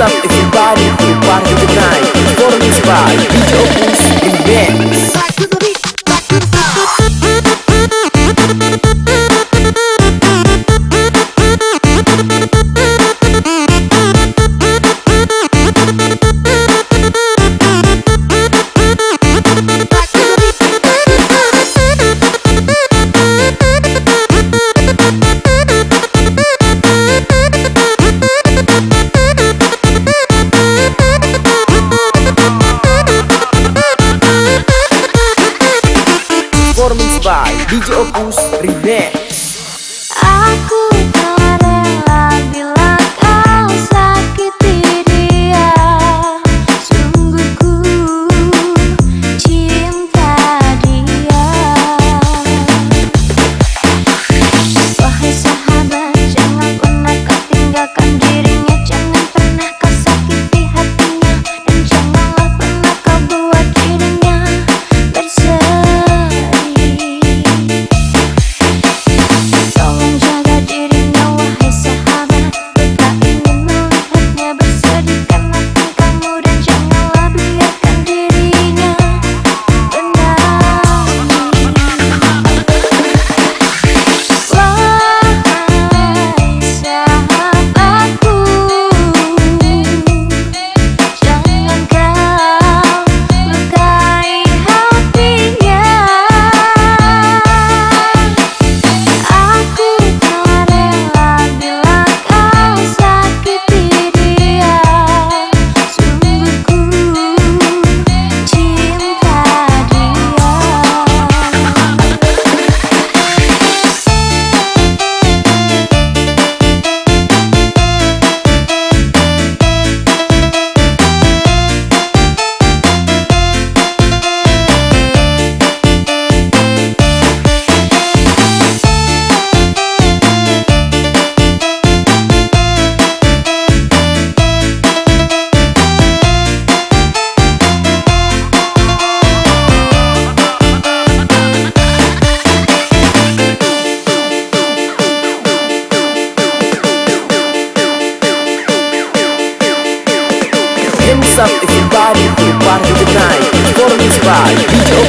up everybody to party tonight. Performance by DJ Opus Remix. Performance by DJ Opus Remix. Aku tak rela bila kau sakiti dia. Sungguh ku cinta dia. Wahai sahabat, jangan pernah kau tinggalkan dirinya. Jangan pernah kau sakiti hatinya. Dan janganlah pernah kau buat dirinya bersedih. Hands up everybody to party tonight. Performance by DJ